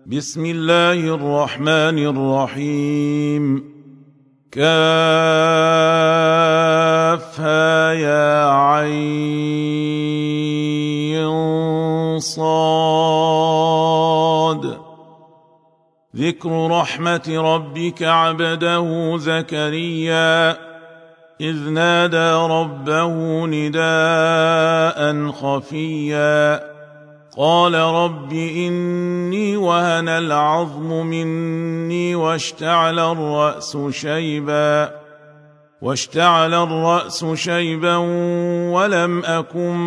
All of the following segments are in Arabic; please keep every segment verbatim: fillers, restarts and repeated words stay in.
بسم الله الرحمن الرحيم. كافها يا عين صاد. ذكر رحمة ربك عبده زكريا إذ نادى ربه نداء خفيا قال رب إني وهن العظم مني واشتعل الرأس شيبا واشتعل الرأس شيبا ولم أكن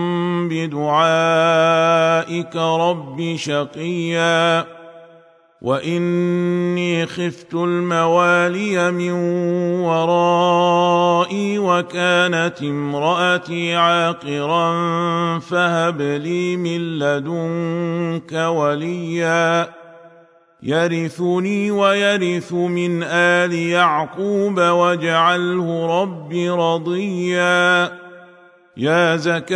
بدعائك رب شقيا وإني خفت الموالي من ورائي وكانت امرأتي عاقرا فهب لي من لدنك وليا يرثني ويرث من آل يعقوب واجعله رب رضيا. يا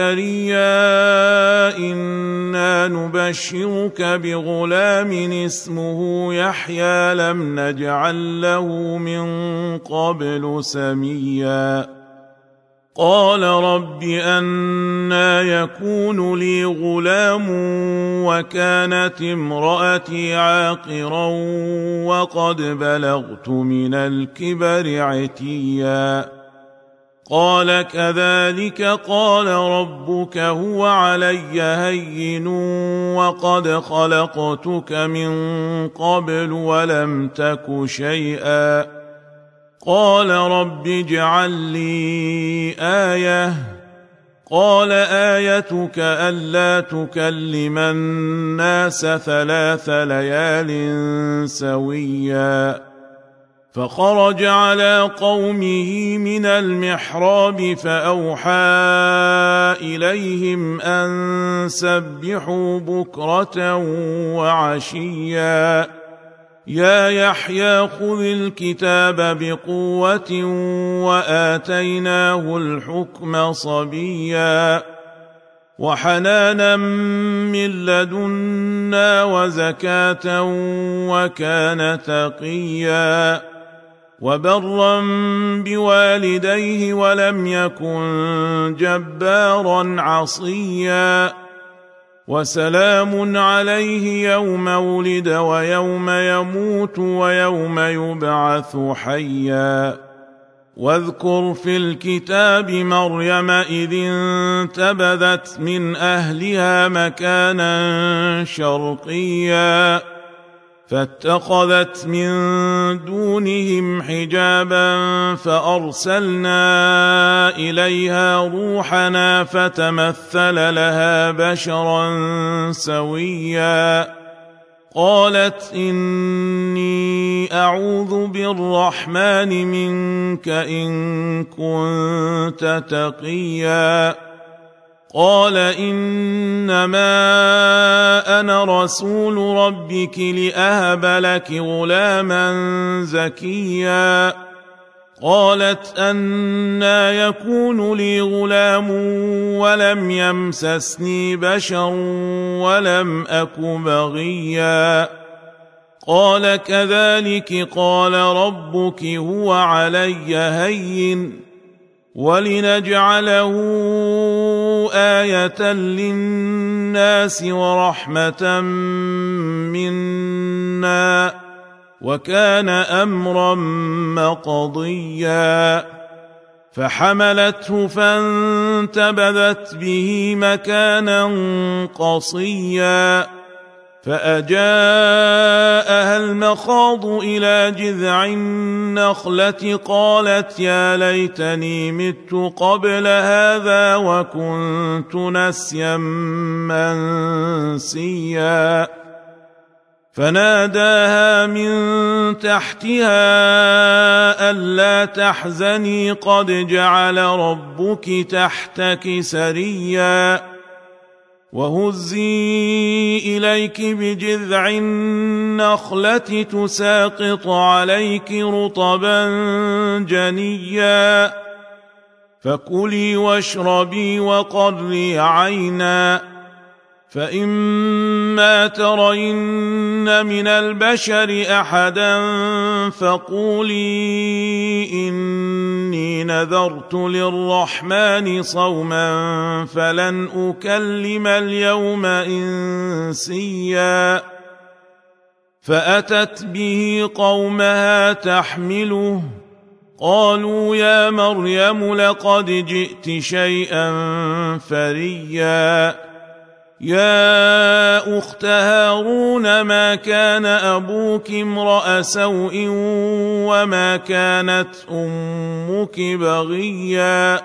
زكريا إنا نبشرك بغلام اسمه يحيى لم نجعل له من قبل سميا. قال رب أنى يكون لي غلام وكانت امرأتي عاقرا وقد بلغت من الكبر عتيا. قال كذلك قال ربك هو علي هين وقد خلقتك من قبل ولم تك شيئا. قال رب اجعل لي آية. قال آيتك ألا تكلم الناس ثلاث ليال سويا. فخرج على قومه من المحراب فأوحى إليهم أن سبحوا بكرة وعشيا. يا يحيى خذ الكتاب بقوة وآتيناه الحكم صبيا وحنانا من لدنا وزكاة وكان تقيا وبرا بوالديه ولم يكن جبارا عصيا. وسلام عليه يوم ولد ويوم يموت ويوم يبعث حيا. واذكر في الكتاب مريم إذ انتبذت من أهلها مكانا شرقيا فاتخذت من دونهم حجابا فأرسلنا إليها روحنا فتمثل لها بشرا سويا. قالت إني أعوذ بالرحمن منك إن كنت تقيا. قال إنما أنا رسول ربك لأهب لك غلاما زكيا. قالت أنى يكون لي غلام ولم يمسسني بشر ولم أك بغيا. قال كذلك قال ربك هو علي هين ولنجعله آية للناس ورحمة منا وكان أمرا مقضيا. فحملته فانتبذت به مكانا قصيا فأجاءها المخاض إلى جذع النخلة قالت يا ليتني مت قبل هذا وكنت نسيا منسيا. فناداها من تحتها ألا تحزني قد جعل ربك تحتك سريا وهزي إليك بجذع النخلة تساقط عليك رطبا جنيا فكلي واشربي وقري عينا فإما ترين من البشر أحدا فقولي إني نذرت للرحمن صوما فلن أكلم اليوم إنسيا فأتت به قومها تحمله قالوا يا مريم لقد جئت شيئا فريا يا أخت هارون ما كان أبوك امرأ سوء وما كانت أمك بغيا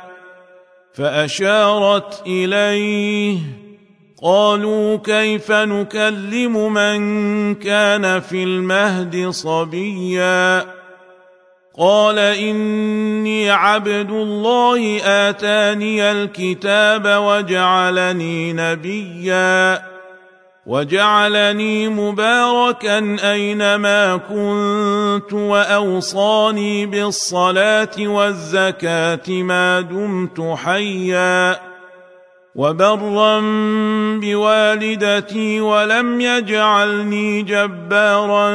فأشارت إليه قالوا كيف نكلم من كان في المهد صبيا قال إني عبد الله آتاني الكتاب وجعلني نبيا وجعلني مباركا أينما كنت وأوصاني بالصلاة والزكاة ما دمت حيا وبرا بوالدتي ولم يجعلني جبارا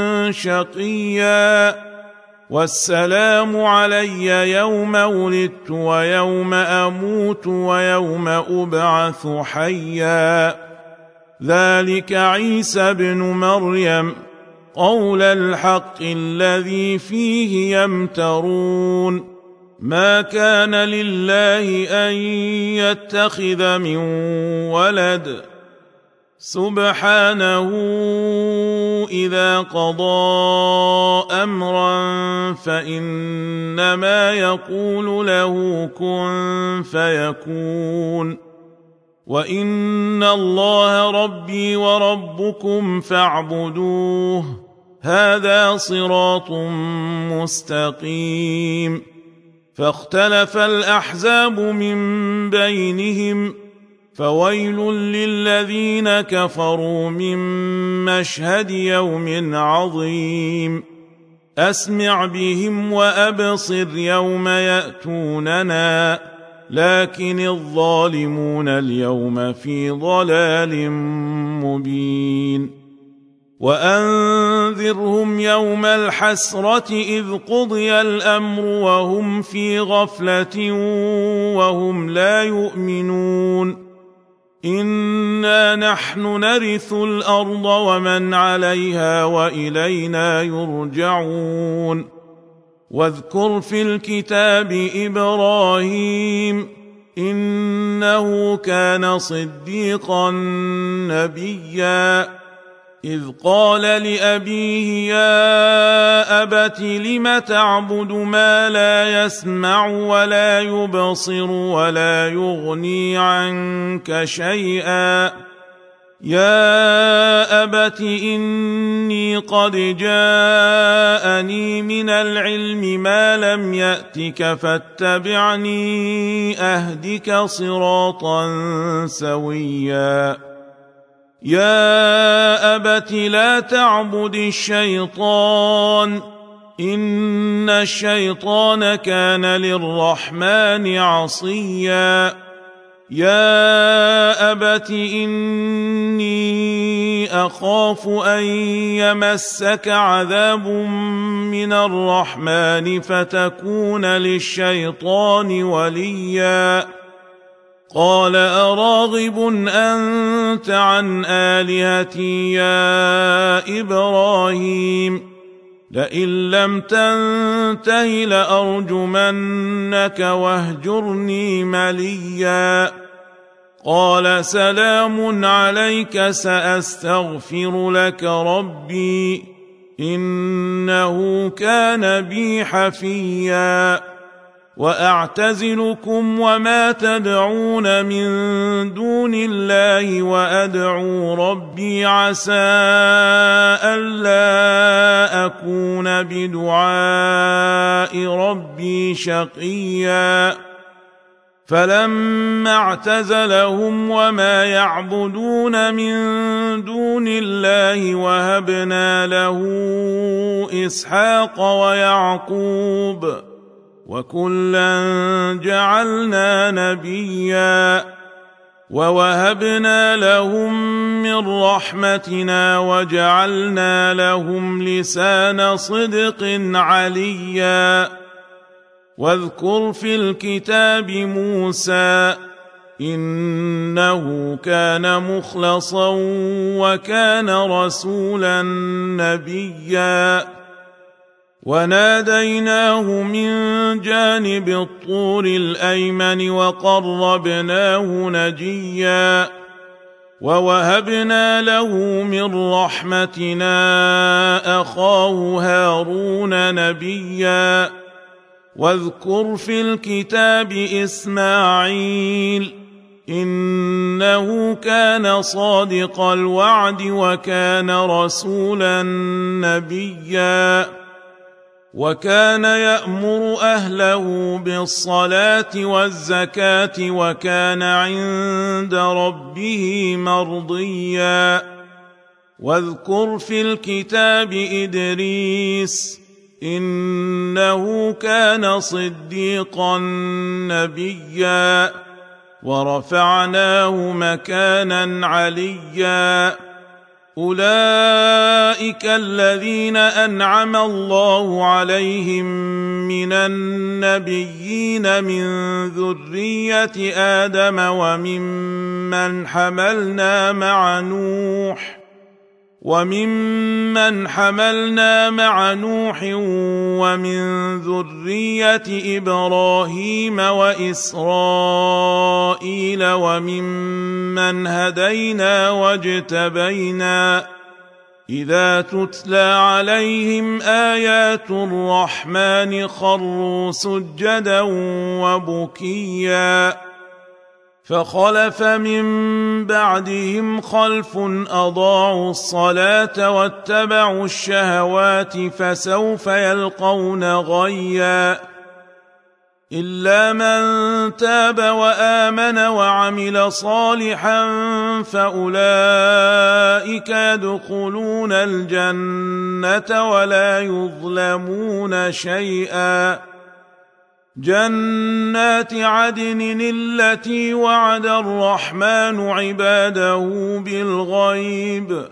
شقيا والسلام علي يوم ولدت ويوم أموت ويوم أبعث حيا ذلك عيسى بن مريم قول الحق الذي فيه يمترون ما كان لله أن يتخذ من ولد سبحانه إذا قضى أمرا فإنما يقول له كن فيكون وإن الله ربي وربكم فاعبدوه هذا صراط مستقيم فاختلف الأحزاب من بينهم فويل للذين كفروا من مشهد يوم عظيم أسمع بهم وأبصر يوم يأتوننا لكن الظالمون اليوم في ضلال مبين وأنذرهم يوم الحسرة إذ قضي الأمر وهم في غفلة وهم لا يؤمنون إنا نحن نرث الأرض ومن عليها وإلينا يرجعون واذكر في الكتاب إبراهيم إنه كان صديقا نبيا إذ قال لأبيه يا أبت لم تعبد ما لا يسمع ولا يبصر ولا يغني عنك شيئا يا أبت إني قد جاءني من العلم ما لم يأتك فاتبعني أهدك صراطا سويا يا أبت لا تعبد الشيطان إن الشيطان كان للرحمن عصيا يا أبت إني أخاف أن يمسك عذاب من الرحمن فتكون للشيطان وليا قال أراغب أنت عن آلهتي يا إبراهيم لئن لم تنته لأرجمنك واهجرني مليا قال سلام عليك سأستغفر لك ربي إنه كان بي حفيا وأعتزلكم وما تدعون من دون الله وأدعو ربي عسى ألا أكون بدعاء ربي شقيا فلما اعتزلهم وما يعبدون من دون الله وهبنا له إسحاق ويعقوب وكلا جعلنا نبيا ووهبنا لهم من رحمتنا وجعلنا لهم لسان صدق عليا. واذكر في الكتاب موسى إنه كان مخلصا وكان رسولا نبيا. وناديناه من جانب الطور الأيمن وقربناه نجيا. ووهبنا له من رحمتنا أخاه هارون نبيا. واذكر في الكتاب إسماعيل إنه كان صادق الوعد وكان رسولا نبيا. وكان يأمر أهله بالصلاة والزكاة وكان عند ربه مرضيا. واذكر في الكتاب إدريس إنه كان صديقا نبيا. ورفعناه مكانا عليا. أولئك الذين أنعم الله عليهم من النبيين من ذرية آدم وممن حملنا مع نوح وممن حملنا مع نوح ومن ذرية إبراهيم وإسرائيل وممن هدينا واجتبينا إذا تتلى عليهم آيات الرحمن خروا سجدا وبكيا. فخلف من بعدهم خلف أضاعوا الصلاة واتبعوا الشهوات فسوف يلقون غيا. إلا من تاب وآمن وعمل صالحا فأولئك يدخلون الجنة ولا يظلمون شيئا. جنات عدن التي وعد الرحمن عباده بالغيب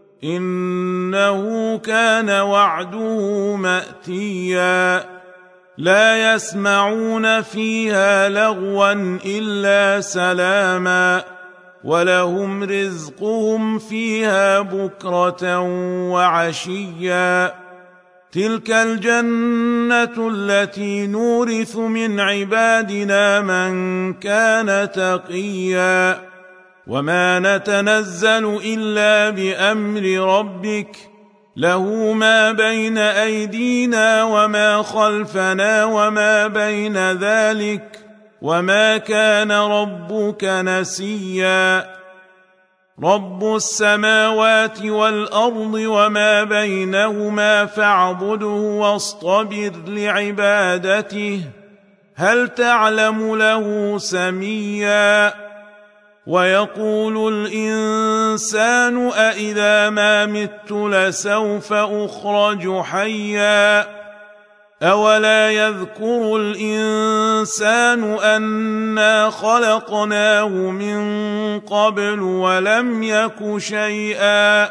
إنه كان وعده مأتيا. لا يسمعون فيها لغوا إلا سلاما ولهم رزقهم فيها بكرة وعشيا. تلك الجنة التي نورث من عبادنا من كان تقيا. وما نتنزل إلا بأمر ربك له ما بين أيدينا وما خلفنا وما بين ذلك وما كان ربك نسيا. رب السماوات والأرض وما بينهما فاعبده واصطبر لعبادته هل تعلم له سميا. ويقول الإنسان أإذا ما مت لسوف أخرج حيا. أولا يذكر الإنسان أنا خلقناه من قبل ولم يك شيئا.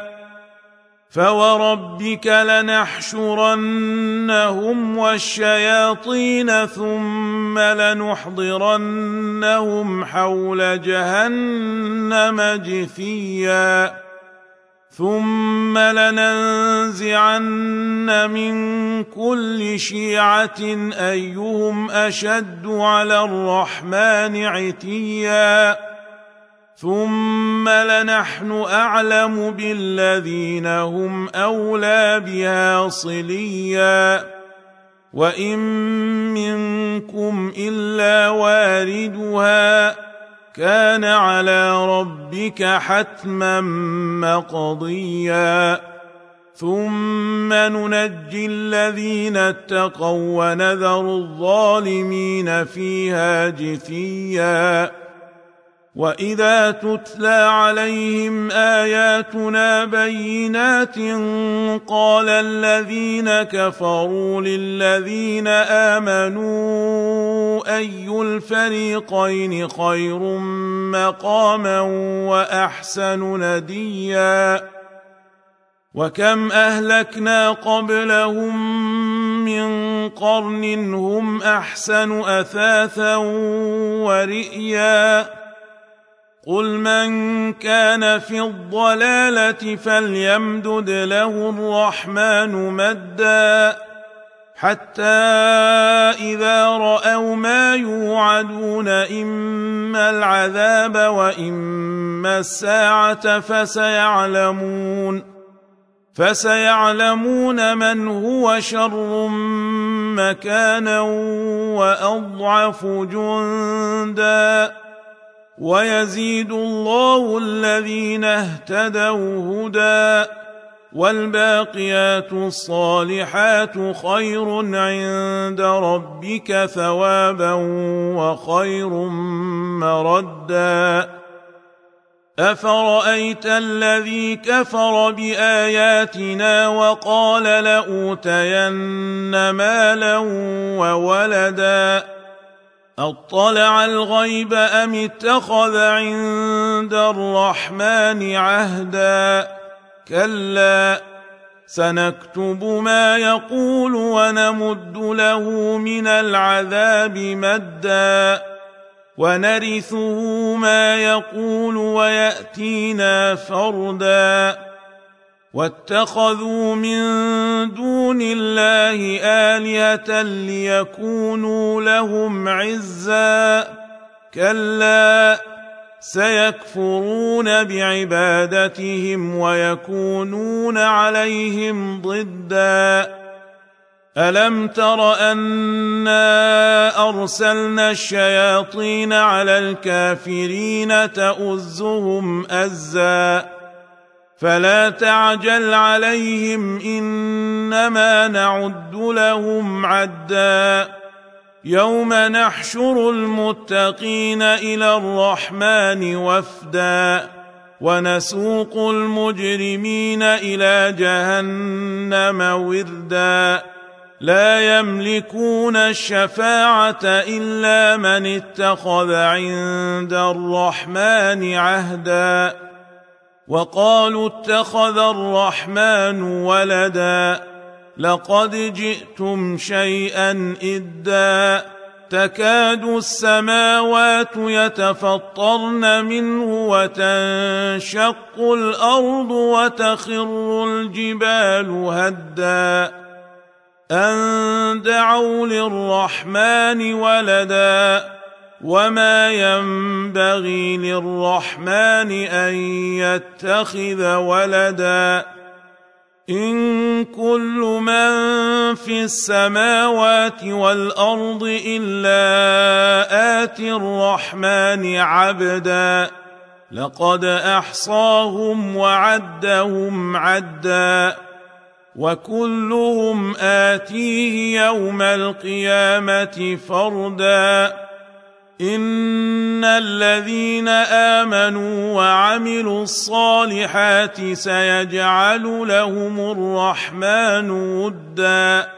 فوربك لنحشرنهم والشياطين ثم لنحضرنهم حول جهنم جثيا. ثم لننزعن من كل شيعة أيهم أشد على الرحمن عتيا. ثم لنحن أعلم بالذين هم أولى بها صليا. وإن منكم إلا واردها كان على ربك حتما مقضيا. ثم ننجي الذين اتقوا ونذر الظالمين فيها جثيا. وإذا تتلى عليهم آياتنا بينات قال الذين كفروا للذين آمنوا أي الفريقين خير مقاما وأحسن نديا وكم أهلكنا قبلهم من قرن هم أحسن أثاثا ورئيا قل من كان في الضلالة فليمدد له الرحمن مدا حتى إذا رأوا ما يوعدون إما العذاب وإما الساعة فسيعلمون فسيعلمون من هو شر مكانا وأضعف جندا ويزيد الله الذين اهتدوا هدى والباقيات الصالحات خير عند ربك ثوابا وخير مردا أفرأيت الذي كفر بآياتنا وقال لأوتين مالا وولدا أطلع الغيب أم اتخذ عند الرحمن عهدا كلا سنكتب ما يقول ونمد له من العذاب مدا ونرثه ما يقول ويأتينا فردا واتخذوا من دون الله آلهة ليكونوا لهم عزا كلا سيكفرون بعبادتهم ويكونون عليهم ضدا ألم تر أنا أرسلنا الشياطين على الكافرين تؤزهم أزا فلا تعجل عليهم إنما نعد لهم عدا يوم نحشر المتقين إلى الرحمن وفدا ونسوق المجرمين إلى جهنم وردا لا يملكون الشفاعة إلا من اتخذ عند الرحمن عهدا وقالوا اتخذ الرحمن ولدا لقد جئتم شيئا إدا تكاد السماوات يتفطرن منه وتنشق الأرض وتخر الجبال هدا أن دعوا للرحمن ولدا وما ينبغي للرحمن أن يتخذ ولدا إن كل من في السماوات والأرض إلا آتي الرحمن عبدا لقد أحصاهم وعدهم عدا وكلهم آتيه يوم القيامة فردا إن الذين آمنوا وعملوا الصالحات سيجعل لهم الرحمن ودا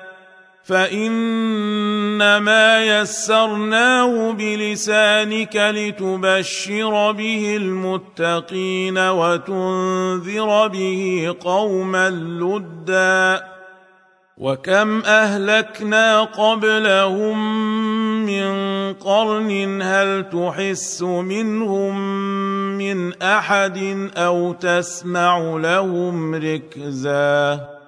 فإنما يسرناه بلسانك لتبشر به المتقين وتنذر به قوما لدا وكم أهلكنا قبلهم من قرن هل تحس منهم من أحد أو تسمع لهم ركزا